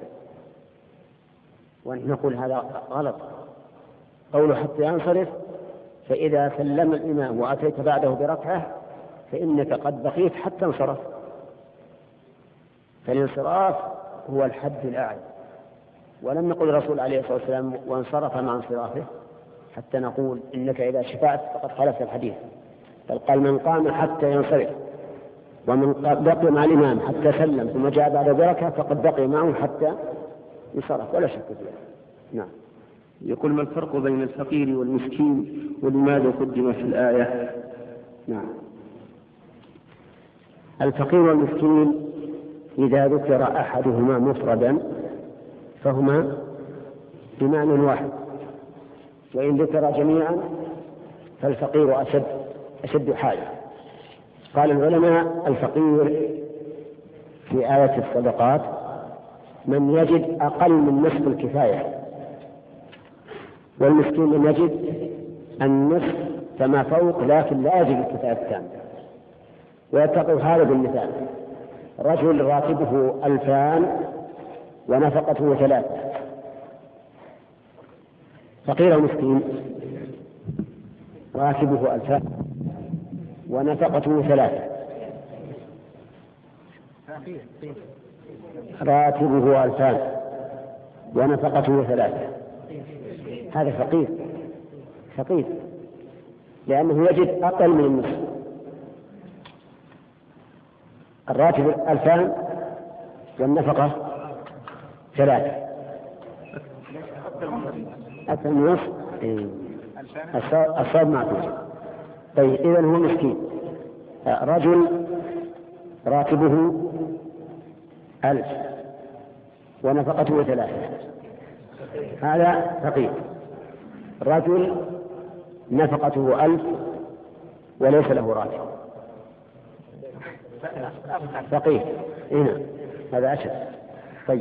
ونحن نقول هذا غلط. قوله حتى ينصرف فإذا سلم الإمام وأتيت بعده بركعة فإنك قد بقيت حتى انصرف، فالانصراف هو الحد الأعلى. ولم نقل الرسول عليه الصلاة والسلام وانصرف مع انصرافه حتى نقول إنك إذا شفعت فقد خالفت الحديث، بل قال من قام حتى ينصرف، ومن بقي مع الإمام حتى سلم ثم جاء بعد بركة فقد بقي معه حتى ينصرف، ولا شك فيه. نعم. يقول ما الفرق بين الفقير والمسكين ولماذا قدم في الآية؟ نعم. الفقير والمسكين إذا ذكر أحدهما مفردا فهما بمعنى واحد، وإن ذكر جميعا فالفقير أشد أشد حاجة. قال العلماء الفقير في آية الصدقات من يجد أقل من نصف الكفاية، والمسكين من يجد النصف فما فوق لكن لا يجد الكفاية التامة. ويتقوا هذا بالمثال، رجل راتبه ألفان ونفقته ثلاثة، فقير مسكين راتبه ألفان ونفقته ثلاثة، راتبه ألفان ونفقته ثلاثة، هذا فقير فقير لأنه يجد أقل من النصف. الراتب ألفان والنفقة ثلاثة، أكثر من النصف. الصواب معكوس. طيب إذن هو مسكين. رجل راتبه ألف ونفقته ثلاثة، هذا فقير. رجل نفقته ألف وليس له راتب، فقير. هنا هذا أشد. طيب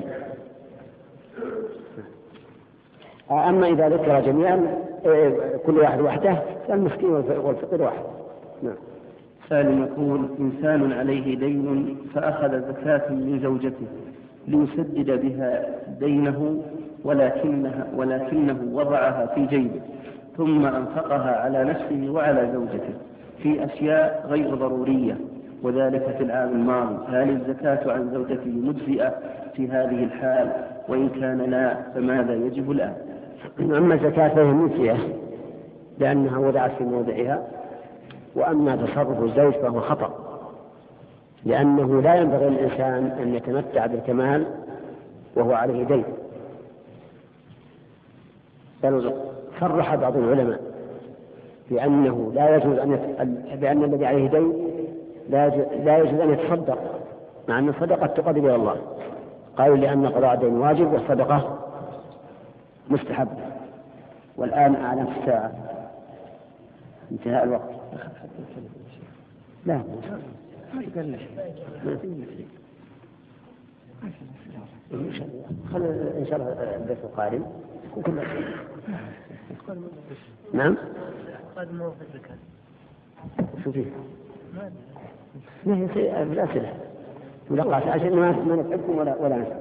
أما إذا ذكر جميعا كل واحد وحده فالمسكين والفقير واحد. نعم. سائل يقول: إنسان عليه دين فأخذ زكاة من زوجته ليسدد بها دينه، ولكنها ولكنه وضعها في جيبه ثم أنفقها على نفسه وعلى زوجته في أشياء غير ضرورية، وذلك في العام الماضي، هل الزكاة عن زوجته مجزئة في هذه الحال؟ وإن كان لا فماذا يجب الآن؟ أما الزكاة فهي مجزئة لأنها وضعت في موضعها، وأما تصرف الزوج فهو خطأ، لأنه لا ينبغي للإنسان أن يتمتع بالكمال وهو عليه دين. بل صرح بعض العلماء بأنه لا يجوز أن يت... بأن الذي عليه دين لا يجوز, لا يجوز أن يتصدق، مع أن الصدقة تقرب إلى الله. قالوا لأن قضاء الدين واجب والصدقة مستحب. والآن أعلم في الساعة انتهاء الوقت. لا خلنا إن شاء الله الدرس القادم. نعم. شو فيه؟ ما هي شيء بالأسئلة ملقاة عشان ما ما نتعبكم ولا ولا نسأل.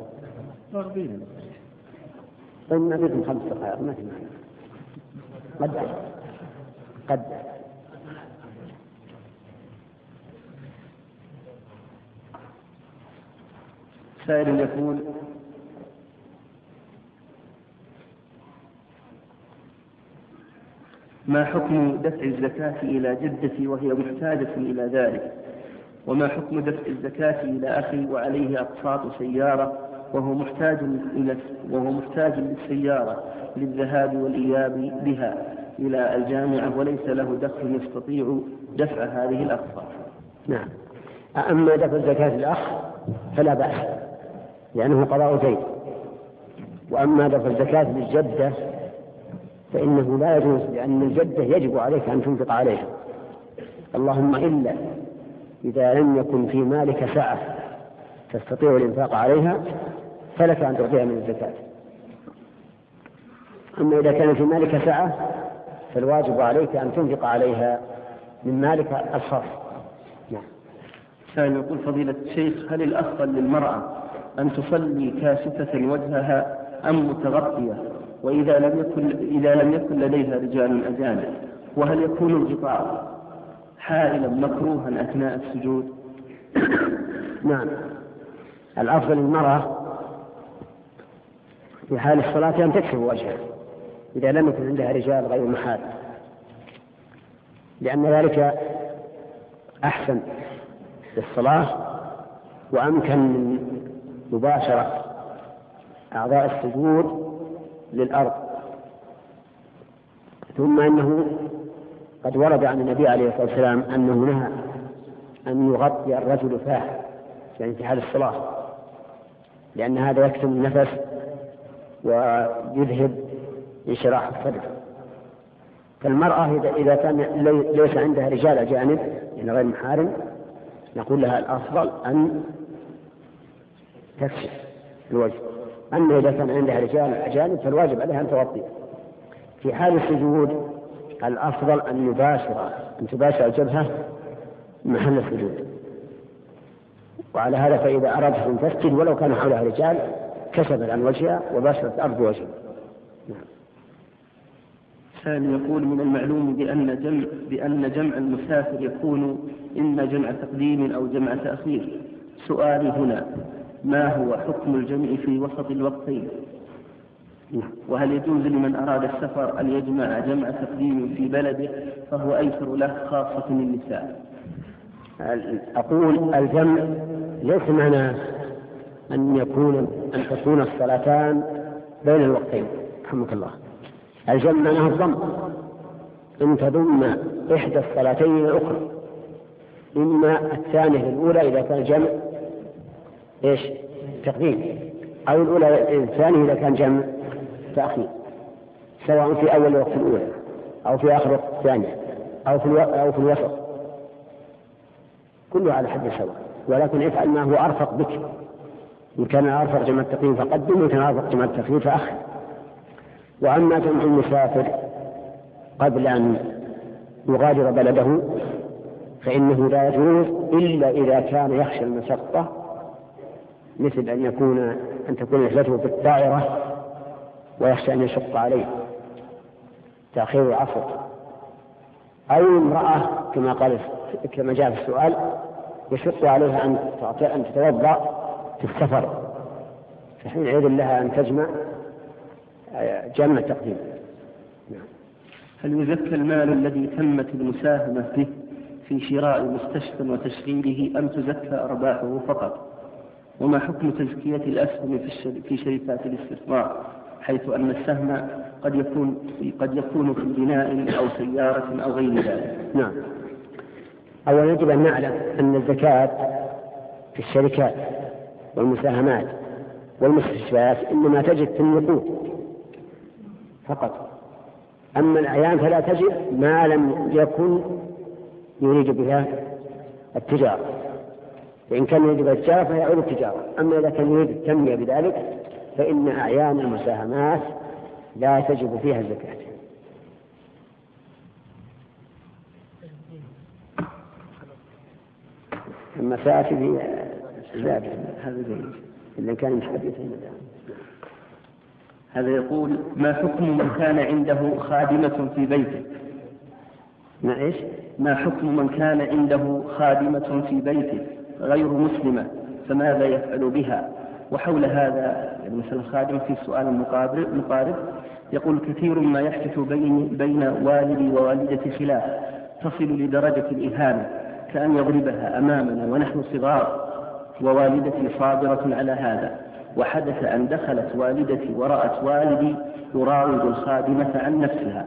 طيب ما بيكم خمس دقائق ما في معنى. قد قد سائل يقول: ما حكم دفع الزكاة إلى جدتي وهي محتاجة إلى ذلك؟ وما حكم دفع الزكاة إلى أخي وعليه أقساط سيارة وهو محتاج إلى وهو محتاج للسيارة للذهاب والإياب بها إلى الجامعة وليس له دخل يستطيع دفع هذه الأقساط؟ نعم. أما دفع الزكاة للأخ فلا بأس لأنه قضاء دين. وأما دفع الزكاة للجدة فإنه لا يجوز، لأن الجدة يجب عليك أن تنفق عليها، اللهم إلا إذا لم يكن في مالك سعة تستطيع الإنفاق عليها فلك أن تعطيها من الزكاة. أما إذا كان في مالك سعة فالواجب عليك أن تنفق عليها من مالك الخاص. نعم. ثاني يقول: فضيلة الشيخ، هل الأفضل للمرأة أن تصلي كاشفة وجهها أم متغطية؟ وإذا لم يكن إذا لم يكن لديها رجال أجانب، وهل يكون الغطاء حائلا مكروها أثناء السجود؟ نعم. الأفضل للمرأة في حال الصلاة أن تكشف وجهها إذا لم يكن عندها رجال غير محال، لأن ذلك أحسن للصلاة وأمكن من مباشرة أعضاء السجود للأرض. ثم أنه قد ورد عن النبي عليه الصلاة والسلام أنه نهى أن يغطي الرجل فاه يعني في حال الصلاة، لأن هذا يكتم النفس ويذهب انشراح الصدر. فالمرأة إذا كان ليس عندها رجال أجانب يعني غير محارم نقول لها الأفضل أن تكشف الوجه. أما إذا كان عندها رجال أجانب فالواجب عليها أن تغطي. في حال السجود الأفضل أن يباشر أن تباشر الجبهة محل السجود. وعلى هذا فإذا أردت أن تسجد ولو كان حولها رجال كشفت عن وجهها وباشرت الأرض وجهها. ثاني يقول: من المعلوم بأن جمع, بأن جمع المسافر يكون إما جمع تقديم أو جمع تأخير. سؤالي هنا: ما هو حكم الجمع في وسط الوقتين؟ وهل يجوز لمن أراد السفر أن يجمع جمع تقديم في بلده فهو أيسر له خاصة النساء؟ أقول الجمع ليس معناه أن يكون أن تكون الصلاتان بين الوقتين. رحمك الله. الجمع معناه الضم، أن تضم إحدى الصلاتين إلى الأخرى، إما الثانية للأولى إذا كان جمع إيش تقديم، أو الأولى الثانية إذا كان جمع تأخير، سواء في أول وقت الأولى أو في آخر وقت الثانية أو في أو في الوسط، كله على حد سواء. ولكن افعل ما هو أرفق بك. إن كان أرفق جمع التقديم فقدم، وإن كان أرفق جمع التأخير فأخر. وأما جمع المسافر قبل أن يغادر بلده فإنه لا يجوز إلا إذا كان يخشى المشقة، مثل أن يكون أن تكون رحلته بالطائرة ويخشى أن يشق عليه تأخير العصر، أو امرأة كما قال كما جاء في السؤال يشق عليها أن أن تتوضأ في السفر، فحينئذ لها أن تجمع جمع تقديم. هل يزكى المال الذي تمت المساهمة به في شراء مستشفى وتشغيله أم تزكى أرباحه فقط؟ وما حكم تزكية الأسهم في شركات الاستثمار، حيث أن السهم قد يكون قد يكون في بناء أو سيارة أو غير ذلك؟ نعم. أولا يجب أن نعلم أن الزكاة في الشركات والمساهمات والمستشفيات إنما تجد في النقود فقط، أما الأعيان فلا تجد ما لم يكن يريد بها التجارة، فإن كان يريد بها التجارة فيعود التجارة. أما إذا كان يريد التنمية بذلك فإن أعيان المساهمات لا تجب فيها الزكاة. أما سآتي في الزاد هذا جيد إذا كان مش حديثا. هذا يقول: ما حكم من كان عنده خادمة في بيته؟ ما إيش؟ ما حكم من كان عنده خادمة في بيته غير مسلمة، فماذا يفعل بها؟ وحول هذا يعني مثلا خادم في سؤال مقارب يقول: كثير ما يحدث بين, بين والدي ووالدتي خلاف تصل لدرجة الإهانة، كأن يضربها أمامنا ونحن صغار، ووالدتي صابرة على هذا. وحدث أن دخلت والدتي ورأت والدي يراود الخادمة عن نفسها،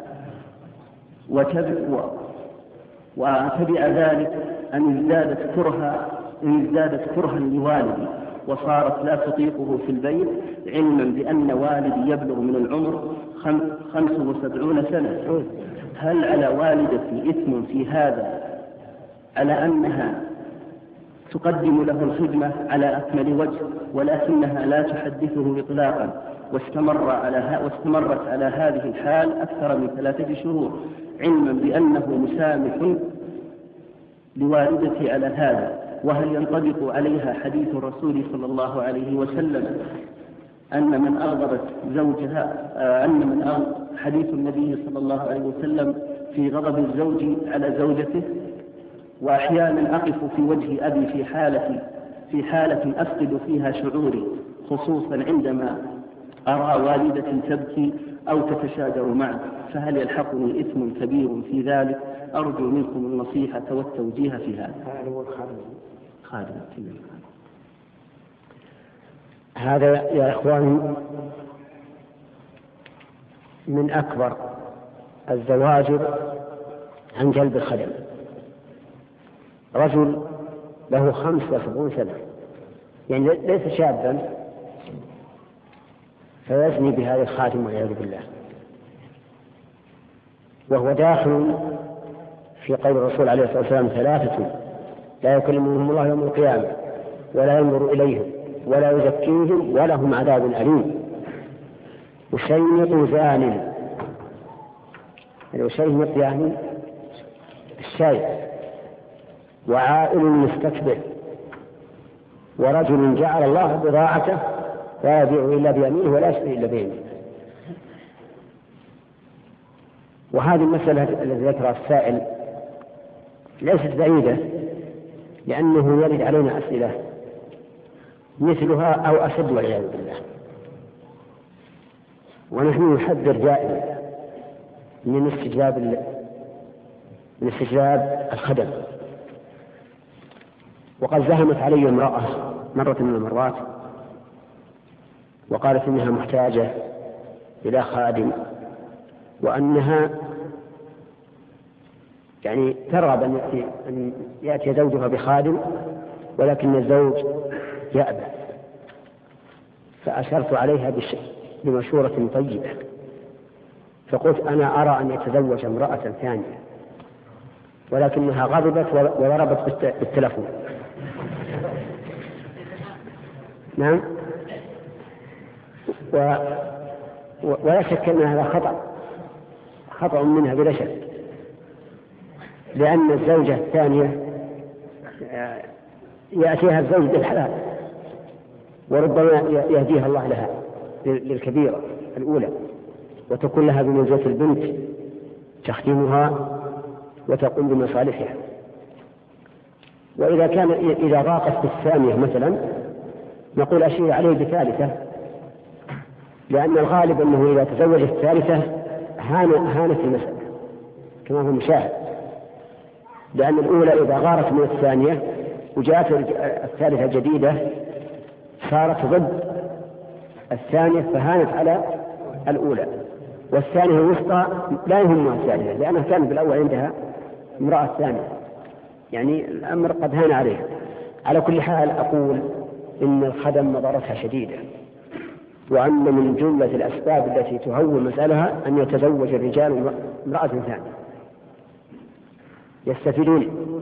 وتبع ذلك أن ازدادت كرها إن ازدادت كرها لوالدي وصارت لا تطيقه في البيت، علما بأن والدي يبلغ من العمر خمس وسبعون سنة. هل على والدتي إثم في هذا، على أنها تقدم له الخدمة على أكمل وجه ولكنها لا تحدثه إطلاقا، واستمر على واستمرت على هذه الحال أكثر من ثلاثة شهور، علما بأنه مسامح لوالدتي على هذا؟ وهل ينطبق عليها حديث الرسول صلى الله عليه وسلم أن من أغضبت زوجها أن من أغضب حديث النبي صلى الله عليه وسلم في غضب الزوج على زوجته؟ وأحيانا أقف في وجه أبي في حالة في حالة أفقد فيها شعوري، خصوصا عندما أرى والدتي تبكي أو تتشاجر معه، فهل يلحقني إثم كبير في ذلك؟ أرجو منكم النصيحة والتوجيه في هذا. خادم. هذا يا إخواني من أكبر الزواجر عن جلب الخدم. رجل له خمس وسبعون سنة، يعني ليس شابا، فيزني بهذه الخادم والعياذ بالله، وهو داخل في قول الرسول عليه الصلاة والسلام: ثلاثة لا يكلمهم الله يوم القيامة ولا ينظر إليهم ولا يزكيهم ولهم عذاب أليم: وشيمط زان، وشيمط يعني الشاي، وعائل مستكبر، ورجل جعل الله بضاعته لا يبيع إلا بيمينه ولا يشتري إلا بيمينه. وهذه المسألة التي ذكرها السائل ليست بعيدة، لأنه يرد علينا أسئلة مثلها أو أشد والعياذ بالله، ونحن نحذر دائما من استجلاب من استجلاب الخدم. وقد زهمت علي امرأة مرة من المرات وقالت إنها محتاجة إلى خادم، وأنها يعني ترغب أن يأتي, أن يأتي زوجها بخادم، ولكن الزوج يأبى. فأشرت عليها بمشورة طيبة، فقلت أنا أرى أن يتزوج امرأة ثانية، ولكنها غضبت وضربت بالتلفون. نعم. و... ولا شك أن هذا خطأ خطأ منها بلا شك، لأن الزوجة الثانية يأتيها الزوج بالحلال، وربما يهديها الله لها للكبيرة الأولى، وتكون لها بمنزلة البنت تخدمها وتقوم بمصالحها. وإذا كان إذا ضاقت بالثانية مثلا نقول أشير عليه بثالثة، لأن الغالب أنه إذا تزوج الثالثة هانت المسألة كما هو مشاهد، لأن الأولى إذا غارت من الثانية وجاءت الثالثة الجديدة صارت ضد الثانية فهانت على الأولى، والثانية الوسطى لا يهمها الثالثة لأنها كانت بالأول عندها امرأة ثانية، يعني الأمر قد هان عليها. على كل حال أقول إن الخدم مضرتها شديدة، وأن من جملة الأسباب التي تهون مسألها أن يتزوج الرجال امرأة ثانية يستفيدون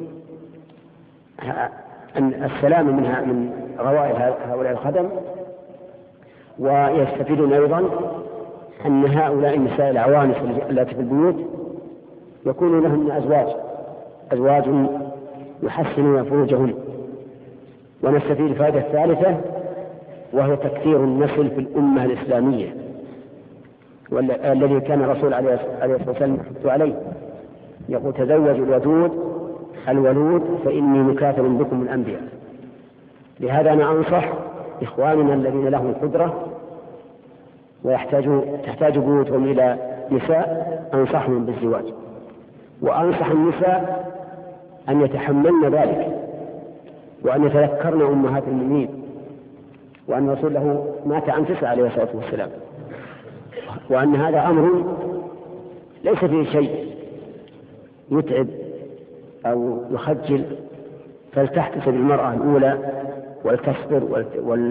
أن السلام منها من غوائل هؤلاء الخدم، ويستفيدون أيضا أن هؤلاء النساء العوانس التي في البيوت يكون لهن أزواج أزواج يحسنون فروجهن. ونستفيد الفائدة الثالثة وهي تكثير النسل في الأمة الإسلامية، والذي كان الرسول عليه الصلاة والسلام يحث عليه، يقول تزوجوا الودود الولود فإني مكاثر بكم الأنبياء. لهذا أنا أنصح إخواننا الذين لهم قدرة ويحتاج تحتاج بيوتهم إلى نساء أنصحهم بالزواج، وأنصح النساء أن يتحملن ذلك وأن يتذكرن أمهات المؤمنين، وأن الرسول له مات عن تسعة عليه الصلاة والسلام، وأن هذا أمر ليس فيه شيء يتعب أو يخجل، فلتحتسب المرأة الأولى ولتصبر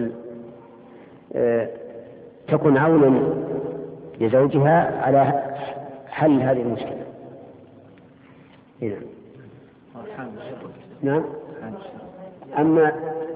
ولتكن عونا لزوجها على حل هذه المشكلة. هنا. نعم. أما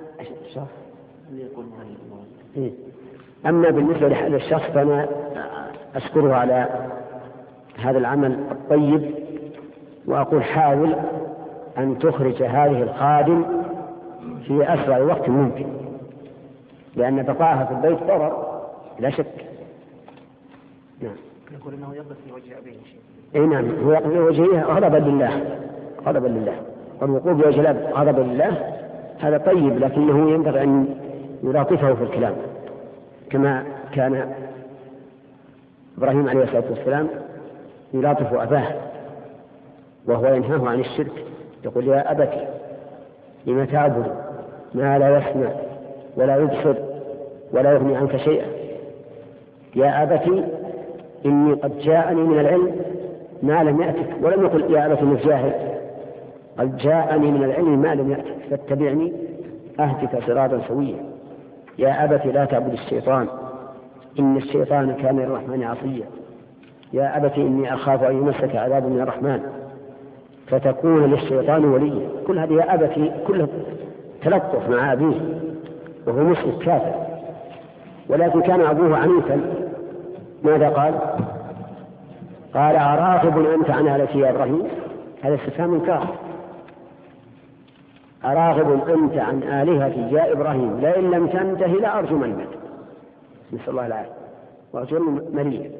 أما بالنسبة لهذا الشخص فأنا أشكره على هذا العمل الطيب، وأقول حاول أن تخرج هذه الخادم في أسرع وقت ممكن، لأن بقائها في البيت ضرر لا شك. نعم. يقول إنه يقف في وجه أبيه شيء. أي نعم، هو يقف في وجهه غضبا لله غضبا لله، والوقوف بوجه الأب غضبا لله هذا طيب، لكنه ينبغي أن يلاطفه في الكلام كما كان إبراهيم عليه الصلاة والسلام يلاطف أباه وهو ينهاه عن الشرك، يقول يا أبت لم تعبد ما لا يسمع ولا يبصر ولا يغني عنك شيئا، يا أبت إني قد جاءني من العلم ما لم يأتك، ولم يقل يا أبت مجاهد، قد جاءني من العلم ما لم يأتك فاتبعني أهدك صراطا سويا، يا أبت لا تعبد الشيطان إن الشيطان كان للرحمن عصيا، يا أبت إني أخاف أن يمسك عذاب من الرحمن فتكون للشيطان وليا. كل هذه يا أبت كله تلطف مع أبيه وهو مسلم كافر، ولكن كان أبوه عنيفا. ماذا قال؟ قال أراغب أنت عن آلتي يا إبراهيم؟ هذا استفهام إنكار. أراغب أنت عن آلهتي يا إبراهيم لئن لم تنتهي لأرجمنك. نسأل الله العافية. وأجر مليء.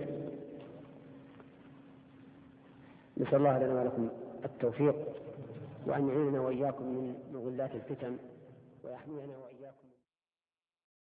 نسأل الله لنا ولكم التوفيق، وأن يعيننا وإياكم من مغلات الفتن، ويحمينا وإياكم